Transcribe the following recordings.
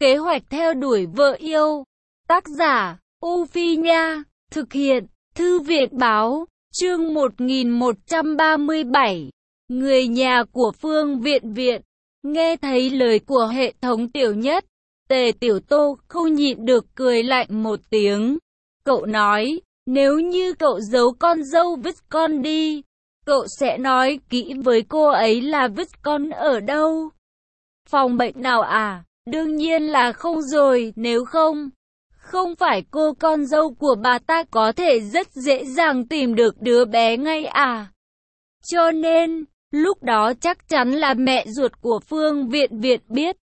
Kế hoạch theo đuổi vợ yêu. Tác giả, U Phi Nha. Thực hiện, Thư viện Báo. Chương 1137. Người nhà của Phương Viện Viện. Nghe thấy lời của hệ thống Tiểu Nhất, Tề Tiểu Tô không nhịn được cười lạnh một tiếng. Cậu nói, nếu như cậu giấu con dâu vứt con đi, cậu sẽ nói kỹ với cô ấy là vứt con ở đâu? Phòng bệnh nào à? Đương nhiên là không rồi, nếu không, không phải cô con dâu của bà ta có thể rất dễ dàng tìm được đứa bé ngay à? Cho nên, lúc đó chắc chắn là mẹ ruột của Phương Viện Viện biết.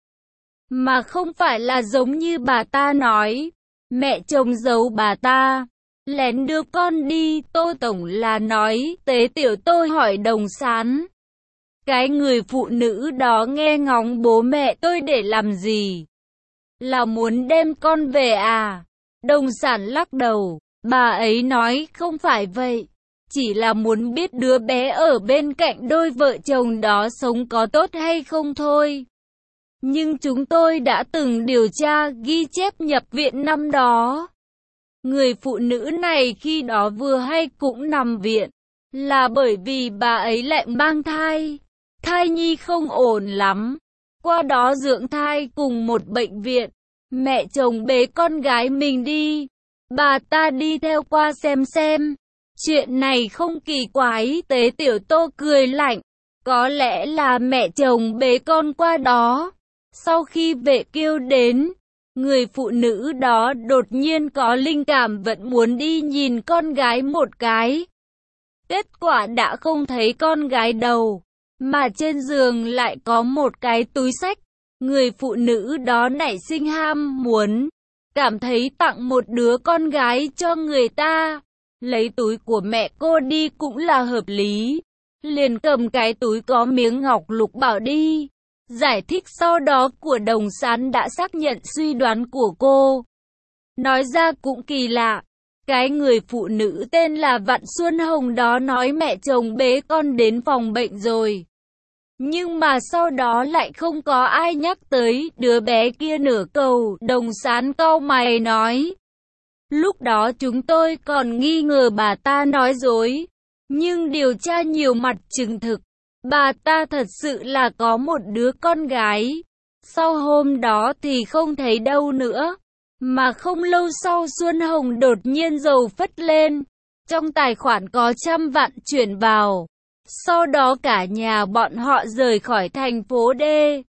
Mà không phải là giống như bà ta nói, mẹ chồng giấu bà ta, lén đưa con đi. Tô Tổng là nói. Tế Tiểu Tô hỏi Đồng Sán. Cái người phụ nữ đó nghe ngóng bố mẹ tôi để làm gì? Là muốn đem con về à? Đồng Sán lắc đầu, bà ấy nói không phải vậy. Chỉ là muốn biết đứa bé ở bên cạnh đôi vợ chồng đó sống có tốt hay không thôi. Nhưng chúng tôi đã từng điều tra ghi chép nhập viện năm đó. Người phụ nữ này khi đó vừa hay cũng nằm viện, là bởi vì bà ấy lại mang thai. Thai nhi không ổn lắm. Qua đó dưỡng thai cùng một bệnh viện. Mẹ chồng bế con gái mình đi. Bà ta đi theo qua xem. Chuyện này không kỳ quái. Tế Tiểu Tô cười lạnh. Có lẽ là mẹ chồng bế con qua đó. Sau khi vệ kêu đến, người phụ nữ đó đột nhiên có linh cảm vẫn muốn đi nhìn con gái một cái. Kết quả đã không thấy con gái đâu, mà trên giường lại có một cái túi xách. Người phụ nữ đó nảy sinh ham muốn, cảm thấy tặng một đứa con gái cho người ta, lấy túi của mẹ cô đi cũng là hợp lý. Liền cầm cái túi có miếng ngọc lục bảo đi. Giải thích sau đó của Đồng Sán đã xác nhận suy đoán của cô. Nói ra cũng kỳ lạ. Cái người phụ nữ tên là Vạn Xuân Hồng đó nói mẹ chồng bế con đến phòng bệnh rồi. Nhưng mà sau đó lại không có ai nhắc tới đứa bé kia nửa câu. Đồng Sán cau mày nói. Lúc đó chúng tôi còn nghi ngờ bà ta nói dối. Nhưng điều tra nhiều mặt chứng thực, bà ta thật sự là có một đứa con gái. Sau hôm đó thì không thấy đâu nữa. Mà không lâu sau Xuân Hồng đột nhiên giàu phất lên. Trong tài khoản có 100 vạn chuyển vào. Sau đó cả nhà bọn họ rời khỏi thành phố D.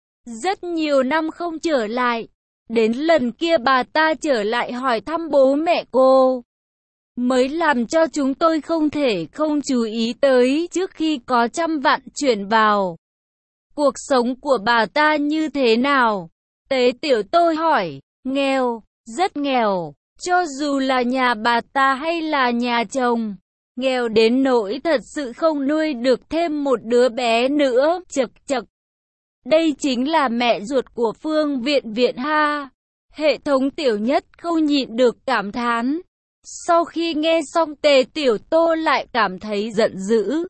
Rất nhiều năm không trở lại. Đến lần kia bà ta trở lại hỏi thăm bố mẹ cô, mới làm cho chúng tôi không thể không chú ý tới trước khi có 100 vạn chuyển vào. Cuộc sống của bà ta như thế nào? Tế Tiểu Tô hỏi. Nghèo, rất nghèo. Cho dù là nhà bà ta hay là nhà chồng, nghèo đến nỗi thật sự không nuôi được thêm một đứa bé nữa. Chậc chậc. Đây chính là mẹ ruột của Phương Viện Viện ha. Hệ thống Tiểu Nhất không nhịn được cảm thán. Sau khi nghe xong Tề Tiểu Tô lại cảm thấy giận dữ.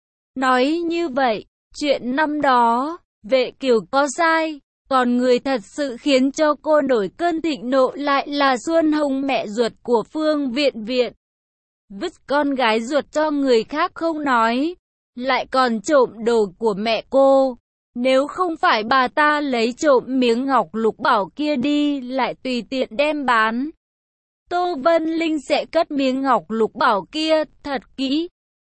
Nói như vậy, chuyện năm đó, Vệ Kiều có sai, còn người thật sự khiến cho cô nổi cơn thịnh nộ lại là Xuân Hồng mẹ ruột của Phương Viện Viện. Vứt con gái ruột cho người khác không nói, lại còn trộm đồ của mẹ cô. Nếu không phải bà ta lấy trộm miếng ngọc lục bảo kia đi lại tùy tiện đem bán, Tô Vân Linh sẽ cất miếng ngọc lục bảo kia thật kỹ.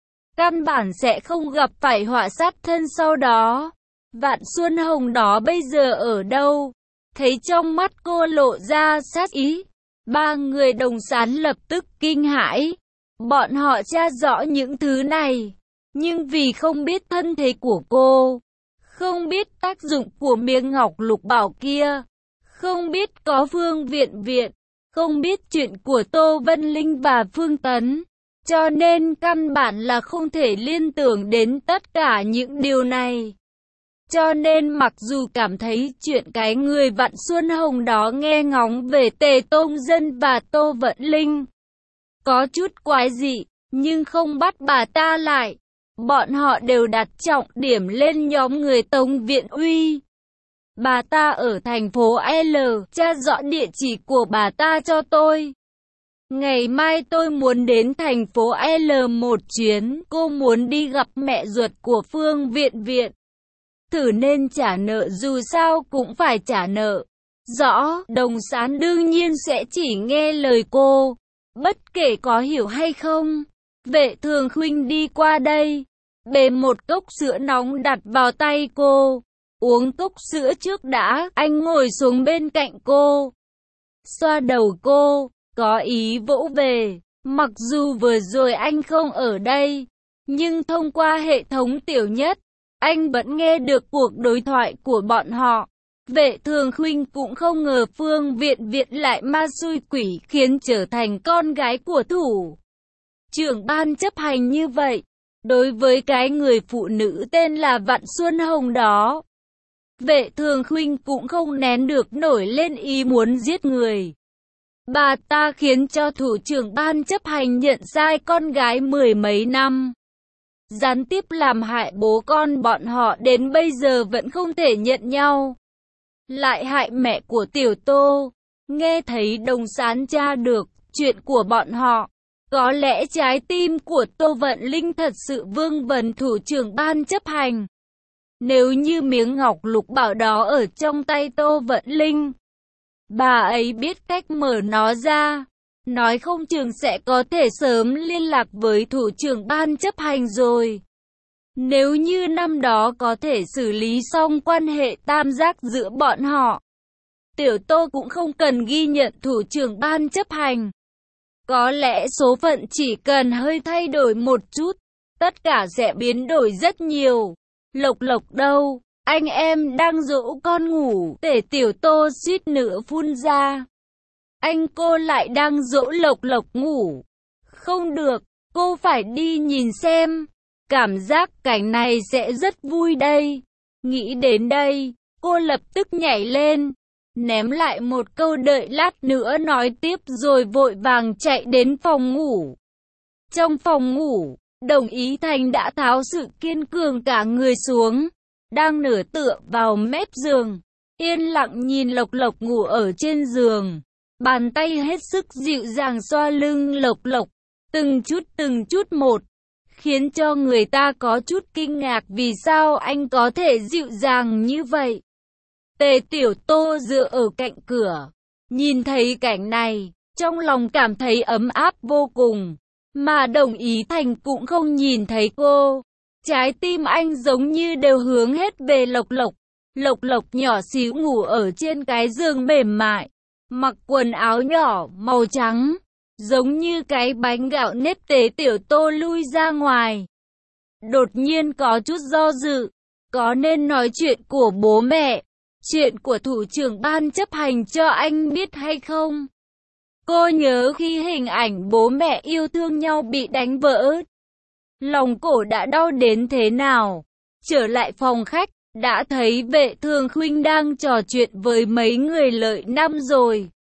Căn bản sẽ không gặp phải họa sát thân sau đó. Vạn Xuân Hồng đó bây giờ ở đâu? Thấy trong mắt cô lộ ra sát ý. Ba người Đồng Sán lập tức kinh hãi. Bọn họ tra rõ những thứ này. Nhưng vì không biết thân thế của cô, không biết tác dụng của miếng ngọc lục bảo kia, không biết có Phương Viện Viện, không biết chuyện của Tô Vân Linh và Phương Tấn, cho nên căn bản là không thể liên tưởng đến tất cả những điều này. Cho nên mặc dù cảm thấy chuyện cái người Vạn Xuân Hồng đó nghe ngóng về Tề Tông Dân và Tô Vận Linh có chút quái dị, nhưng không bắt bà ta lại. Bọn họ đều đặt trọng điểm lên nhóm người Tống Viện Uy. Bà ta ở thành phố L, tra rõ địa chỉ của bà ta cho tôi. Ngày mai tôi muốn đến thành phố L một chuyến, cô muốn đi gặp mẹ ruột của Phương Viện Viện. Thử nên trả nợ, dù sao cũng phải trả nợ. Rõ, Đồng Sán đương nhiên sẽ chỉ nghe lời cô, bất kể có hiểu hay không. Vệ Thường Khuynh đi qua đây, bê một cốc sữa nóng đặt vào tay cô. Uống cốc sữa trước đã, anh ngồi xuống bên cạnh cô, xoa đầu cô, có ý vỗ về. Mặc dù vừa rồi anh không ở đây, nhưng thông qua hệ thống Tiểu Nhất, anh vẫn nghe được cuộc đối thoại của bọn họ. Vệ Thường Khuynh cũng không ngờ Phương Viện Viện lại ma xui quỷ khiến trở thành con gái của thủ trưởng ban chấp hành như vậy. Đối với cái người phụ nữ tên là Vạn Xuân Hồng đó, Vệ Thường Khuynh cũng không nén được nổi lên ý muốn giết người. Bà ta khiến cho thủ trưởng ban chấp hành nhận sai con gái mười mấy năm, gián tiếp làm hại bố con bọn họ đến bây giờ vẫn không thể nhận nhau. Lại hại mẹ của Tiểu Tô. Nghe thấy Đồng Sán tra được chuyện của bọn họ, có lẽ trái tim của Tô Vận Linh thật sự vương vấn thủ trưởng ban chấp hành. Nếu như miếng ngọc lục bảo đó ở trong tay Tô Vận Linh, bà ấy biết cách mở nó ra, nói không chừng sẽ có thể sớm liên lạc với thủ trưởng ban chấp hành rồi. Nếu như năm đó có thể xử lý xong quan hệ tam giác giữa bọn họ, Tiểu Tô cũng không cần ghi nhận thủ trưởng ban chấp hành. Có lẽ số phận chỉ cần hơi thay đổi một chút, tất cả sẽ biến đổi rất nhiều. Lộc Lộc đâu? Anh em đang dỗ con ngủ, Tể Tiểu Tô suýt nữa phun ra. Anh cô lại đang dỗ Lộc Lộc ngủ. Không được, cô phải đi nhìn xem. Cảm giác cảnh này sẽ rất vui đây. Nghĩ đến đây, cô lập tức nhảy lên, ném lại một câu đợi lát nữa nói tiếp rồi vội vàng chạy đến phòng ngủ. Trong phòng ngủ, Đồng Ý Thành đã tháo sự kiên cường cả người xuống, đang nửa tựa vào mép giường, yên lặng nhìn Lộc Lộc ngủ ở trên giường. Bàn tay hết sức dịu dàng xoa lưng Lộc Lộc, từng chút một, khiến cho người ta có chút kinh ngạc vì sao anh có thể dịu dàng như vậy. Tề Tiểu Tô dựa ở cạnh cửa, nhìn thấy cảnh này, trong lòng cảm thấy ấm áp vô cùng, mà Đồng Ý Thành cũng không nhìn thấy cô. Trái tim anh giống như đều hướng hết về Lộc Lộc. Lộc Lộc nhỏ xíu ngủ ở trên cái giường mềm mại, mặc quần áo nhỏ màu trắng, giống như cái bánh gạo nếp. Tề Tiểu Tô lui ra ngoài, đột nhiên có chút do dự, có nên nói chuyện của bố mẹ, chuyện của thủ trưởng ban chấp hành cho anh biết hay không? Cô nhớ khi hình ảnh bố mẹ yêu thương nhau bị đánh vỡ, lòng cổ đã đau đến thế nào. Trở lại phòng khách, đã thấy Vệ Thường Khuynh đang trò chuyện với mấy người Lợi Năm rồi.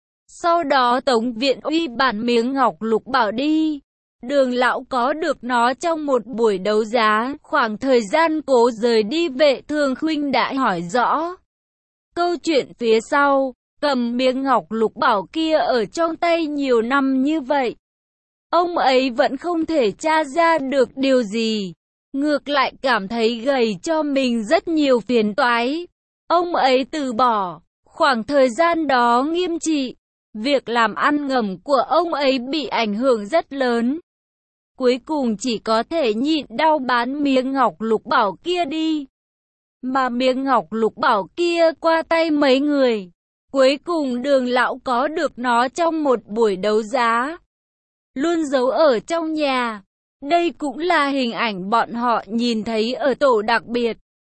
Sau đó Tống Viện Uy bản miếng ngọc lục bảo đi. Đường lão có được nó trong một buổi đấu giá. Khoảng thời gian cố rời đi, Vệ Thường Khuynh đã hỏi rõ câu chuyện phía sau. Cầm miếng ngọc lục bảo kia ở trong tay nhiều năm như vậy, ông ấy vẫn không thể tra ra được điều gì. Ngược lại cảm thấy gầy cho mình rất nhiều phiền toái. Ông ấy từ bỏ. Khoảng thời gian đó nghiêm trị, việc làm ăn ngầm của ông ấy bị ảnh hưởng rất lớn. Cuối cùng chỉ có thể nhịn đau bán miếng ngọc lục bảo kia đi. Mà miếng ngọc lục bảo kia qua tay mấy người. Cuối cùng Đường lão có được nó trong một buổi đấu giá, luôn giấu ở trong nhà. Đây cũng là hình ảnh bọn họ nhìn thấy ở tổ đặc biệt.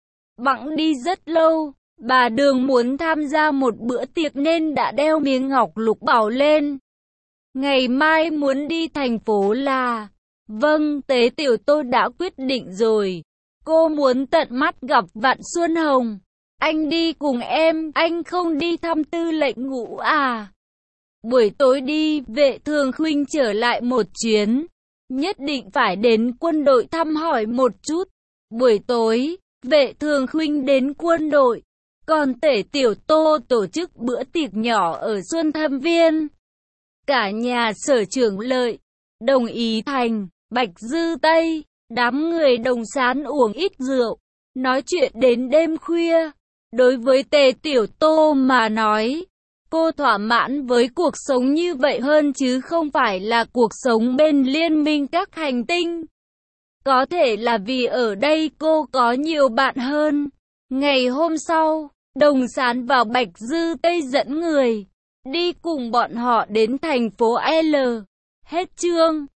Bẵng đi rất lâu, bà Đường muốn tham gia một bữa tiệc nên đã đeo miếng ngọc lục bảo lên. Ngày mai muốn đi thành phố là... Vâng, Tế Tiểu Tô đã quyết định rồi. Cô muốn tận mắt gặp Vạn Xuân Hồng. Anh đi cùng em, anh không đi thăm Tư lệnh Ngũ à? Buổi tối đi. Vệ Thường Khuynh trở lại một chuyến, nhất định phải đến quân đội thăm hỏi một chút. Buổi tối, Vệ Thường Khuynh đến quân đội, Còn Tề Tiểu Tô tổ chức bữa tiệc nhỏ ở Xuân Thâm Viên. Cả nhà Sở Trưởng Lợi, Đồng Ý Thành, Bạch Dư Tây, đám người Đồng Sán uống ít rượu, nói chuyện đến đêm khuya. Đối với Tề Tiểu Tô mà nói, cô thỏa mãn với cuộc sống như vậy hơn chứ không phải là cuộc sống bên liên minh các hành tinh. Có thể là vì ở đây cô có nhiều bạn hơn. Ngày hôm sau, Đồng Sán và Bạch Dư Tây dẫn người đi cùng bọn họ đến thành phố L. Hết chương.